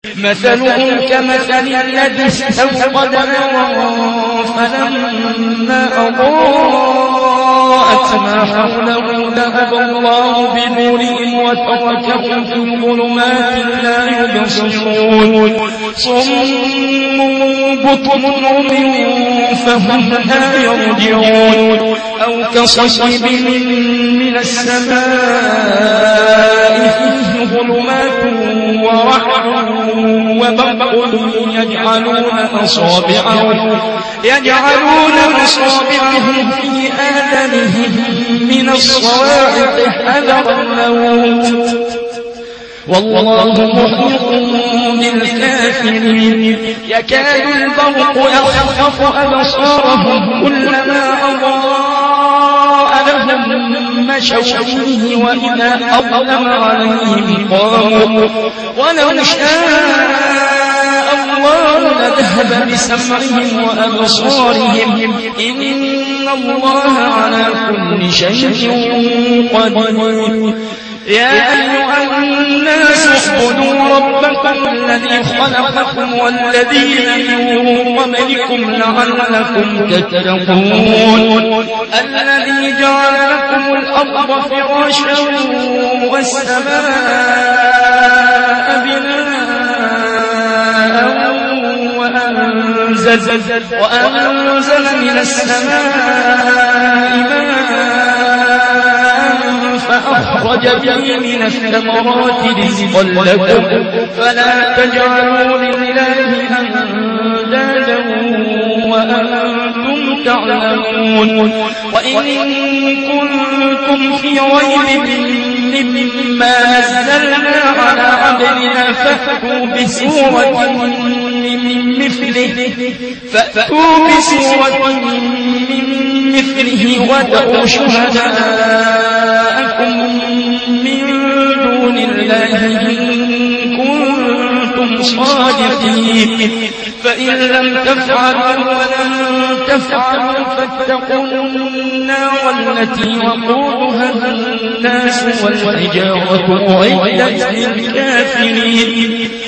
مثلهم كمثل الذي استوقد نارا فلما أضاءت ما حوله ذهب الله بنورهم وتركهم في ظلمات لا يبصرون صم بكم عمي فهم لا يرجعون أو كصيب من السماء فيه ظلمات ورعد وبرق يجعلون أصابعهم في آذانهم من الصواعق حذر الموت والله محيط بالكافرين يكاد البرق يخطف أبصارهم كلما أضاء لهم مشوا فيه وإذا أظلم عليهم قاموا ولو شاء الله لذهب بسمعهم وأبصارهم إن الله على كل شيء قدير يا أيها الناس اعبدوا ربكم الذي خلقكم والذين من قبلكم لعلكم تتقون الذي جعل لكم الأرض فراشا والسماء بناء وأنزل من السماء ماء فأخرج به من الثمرات رزقا لكم فلا تجعلوا لله أندادا وأنتم تعلمون وإن كنتم في ريب مما نزلنا على عبدنا فأتوا بسورة من مثله ودعوا شهداءكم من دون الله إن كنتم صادقين فإن لم تفعلوا ولن تفعلوا فاتقوا النار التي وقودها الناس والحجارة أعدت للكافرين